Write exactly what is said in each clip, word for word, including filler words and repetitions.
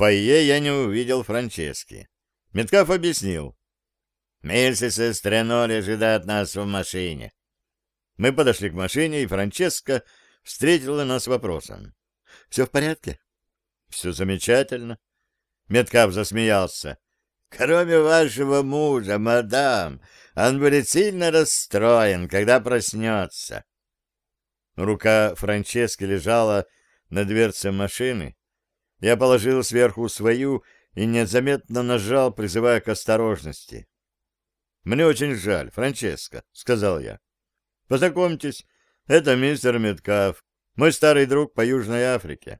фойе я не увидел Франчески. Меткав объяснил. «Миссис Эстреноли ожидает нас в машине». Мы подошли к машине, и Франческа встретила нас вопросом. «Все в порядке?» «Все замечательно». Меткав засмеялся. «Кроме вашего мужа, мадам, он будет сильно расстроен, когда проснется». Рука Франчески лежала на дверце машины. Я положил сверху свою и незаметно нажал, призывая к осторожности. «Мне очень жаль, Франческа», — сказал я. «Познакомьтесь, это мистер Меткав, мой старый друг по Южной Африке».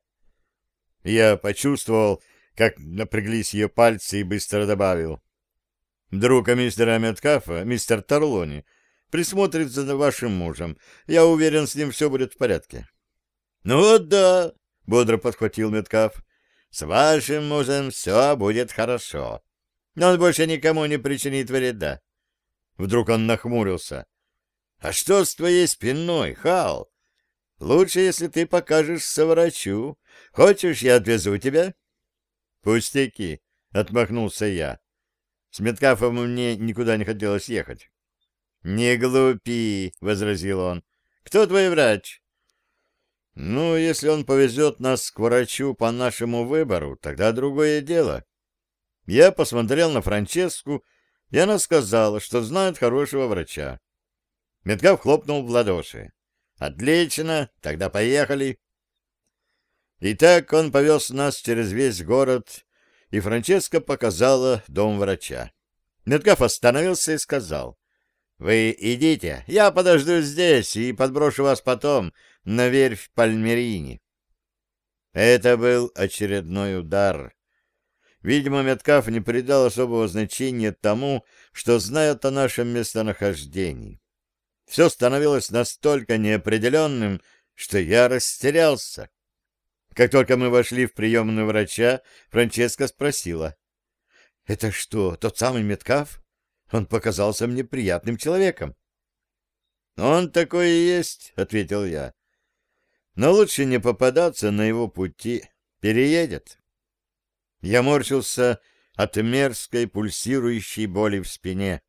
Я почувствовал, как напряглись ее пальцы, и быстро добавил. «Друг мистера Меткафа, мистер Тарлони, присмотрит за вашим мужем. Я уверен, с ним все будет в порядке». «Ну вот да», — бодро подхватил Меткаф, — «с вашим мужем все будет хорошо. Но он больше никому не причинит вреда». Вдруг он нахмурился. «А что с твоей спиной, Хал? Лучше, если ты покажешься врачу. Хочешь, я отвезу тебя?» «Пустяки», — отмахнулся я. С Меткафом мне никуда не хотелось ехать. «Не глупи», — возразил он. «Кто твой врач?» «Ну, если он повезет нас к врачу по нашему выбору, тогда другое дело». Я посмотрел на Франческу, и она сказала, что знает хорошего врача. Меткав хлопнул в ладоши. «Отлично, тогда поехали». Итак, он повез нас через весь город, и Франческа показала дом врача. Меткав остановился и сказал: «Вы идите, я подожду здесь и подброшу вас потом на верфь Пальмерини». Это был очередной удар. Видимо, Меткав не придал особого значения тому, что знает о нашем местонахождении. Все становилось настолько неопределенным, что я растерялся. Как только мы вошли в приемную врача, Франческа спросила: «Это что, тот самый Меткав? Он показался мне приятным человеком». «Он такой и есть», — ответил я. «Но лучше не попадаться на его пути. Переедет». Я морщился от мерзкой пульсирующей боли в спине.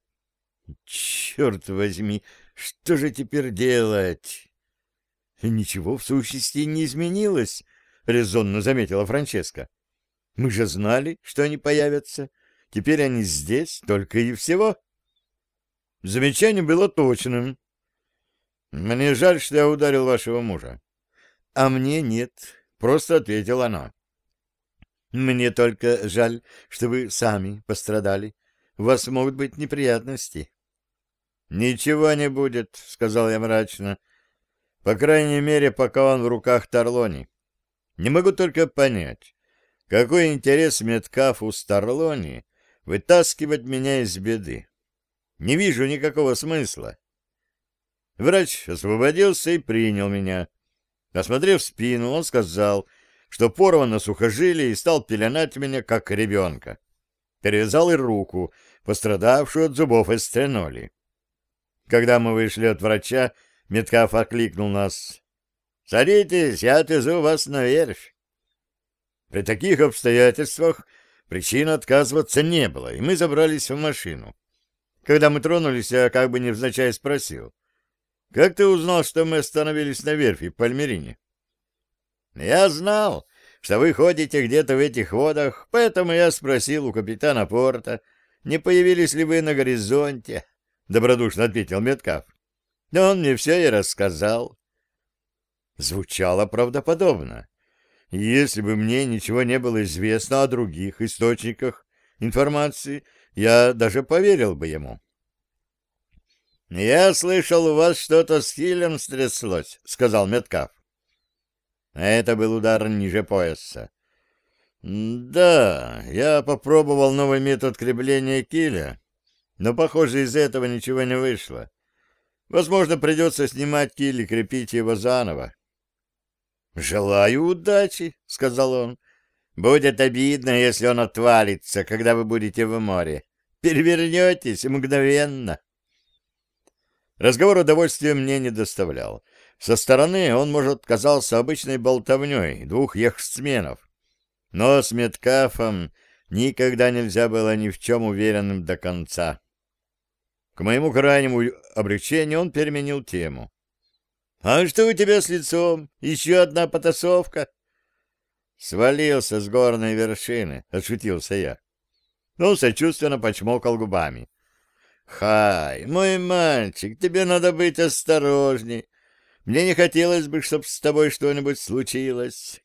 «Черт возьми, что же теперь делать?» «Ничего в сущности не изменилось», — резонно заметила Франческа. «Мы же знали, что они появятся. Теперь они здесь только и всего». Замечание было точным. «Мне жаль, что я ударил вашего мужа». «А мне нет», — просто ответила она. «Мне только жаль, что вы сами пострадали. У вас могут быть неприятности». «Ничего не будет», — сказал я мрачно. «По крайней мере, пока он в руках Тарлони. Не могу только понять, какой интерес Меткафу с Тарлони вытаскивать меня из беды. Не вижу никакого смысла». Врач освободился и принял меня. Осмотрев спину, он сказал, что порвано сухожилие, и стал пеленать меня, как ребенка. Перевязал и руку, пострадавшую от зубов эстреноли. Когда мы вышли от врача, Меткаф окликнул нас: «Садитесь, я отвезу вас на верфь». При таких обстоятельствах причин отказываться не было, и мы забрались в машину. Когда мы тронулись, я как бы невзначай спросил: «Как ты узнал, что мы остановились на верфи в Пальмерине?» «Я знал, что вы ходите где-то в этих водах, поэтому я спросил у капитана порта, не появились ли вы на горизонте», — добродушно ответил Меткаф. «Он мне все и рассказал». Звучало правдоподобно. Если бы мне ничего не было известно о других источниках информации, я даже поверил бы ему. «Я слышал, у вас что-то с Хилем стряслось», — сказал Меткаф. Это был удар ниже пояса. «Да, я попробовал новый метод крепления киля, но, похоже, из этого ничего не вышло. Возможно, придется снимать киль и крепить его заново». «Желаю удачи», — сказал он. «Будет обидно, если он отвалится, когда вы будете в море. Перевернетесь мгновенно». Разговор удовольствия мне не доставлял. Со стороны он, может, казался обычной болтовней двух яхтсменов. Но с Меткафом никогда нельзя было ни в чем уверенным до конца. К моему крайнему облегчению он переменил тему. — А что у тебя с лицом? Еще одна потасовка? — Свалился с горной вершины, — отшутился я. Он сочувственно почмокал губами. — Хай, мой мальчик, тебе надо быть осторожней. Мне не хотелось бы, чтобы с тобой что-нибудь случилось.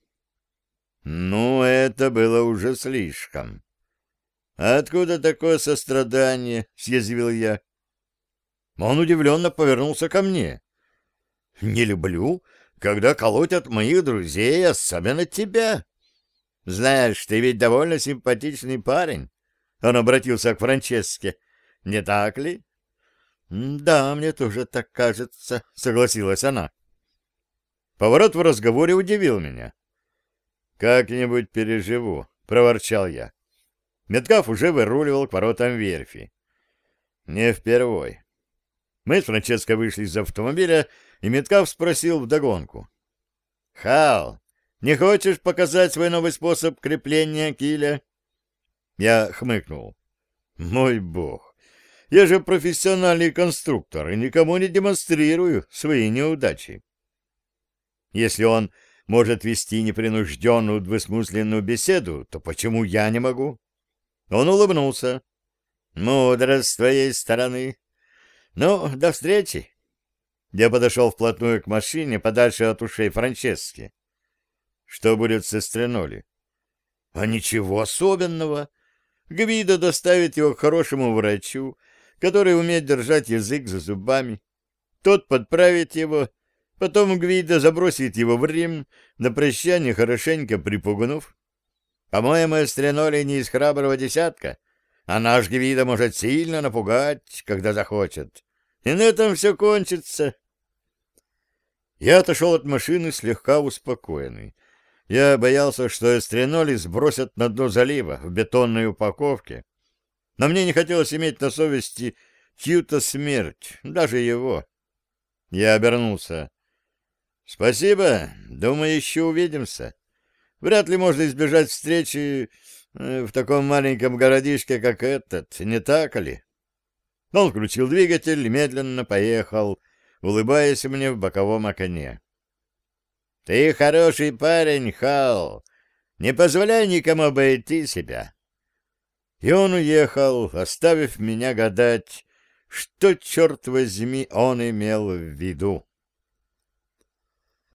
Ну, это было уже слишком. — Откуда такое сострадание? — съязвил я. Он удивленно повернулся ко мне. — Не люблю, когда колотят моих друзей, особенно тебя. Знаешь, ты ведь довольно симпатичный парень. Он обратился к Франческе. Не так ли? — Да, мне тоже так кажется, — согласилась она. Поворот в разговоре удивил меня. — Как-нибудь переживу, — проворчал я. Меткаф уже выруливал к воротам верфи. — Не впервой. Мы с Франческо вышли из автомобиля, и Меткаф спросил вдогонку. — Хал, не хочешь показать свой новый способ крепления киля? Я хмыкнул. — Мой бог, я же профессиональный конструктор и никому не демонстрирую свои неудачи. Если он может вести непринужденную двусмысленную беседу, то почему я не могу? Он улыбнулся. — Мудрость с твоей стороны. Ну, до встречи. Я подошел вплотную к машине, подальше от ушей Франчески. Что будет с Эстреноли? А ничего особенного. Гвидо доставит его к хорошему врачу, который умеет держать язык за зубами. Тот подправит его, потом Гвидо забросит его в Рим, на прощание хорошенько припугнув. По-моему, Эстреноли не из храброго десятка, а наш Гвидо может сильно напугать, когда захочет. И на этом все кончится. Я отошел от машины слегка успокоенный. Я боялся, что Эстреноли сбросят на дно залива в бетонной упаковке. Но мне не хотелось иметь на совести чью-то смерть, даже его. Я обернулся. «Спасибо. Думаю, еще увидимся. Вряд ли можно избежать встречи в таком маленьком городишке, как этот, не так ли?» Он включил двигатель и медленно поехал, улыбаясь мне в боковом окне. — Ты хороший парень, Хал. Не позволяй никому обойти себя. И он уехал, оставив меня гадать, что, черт возьми, он имел в виду.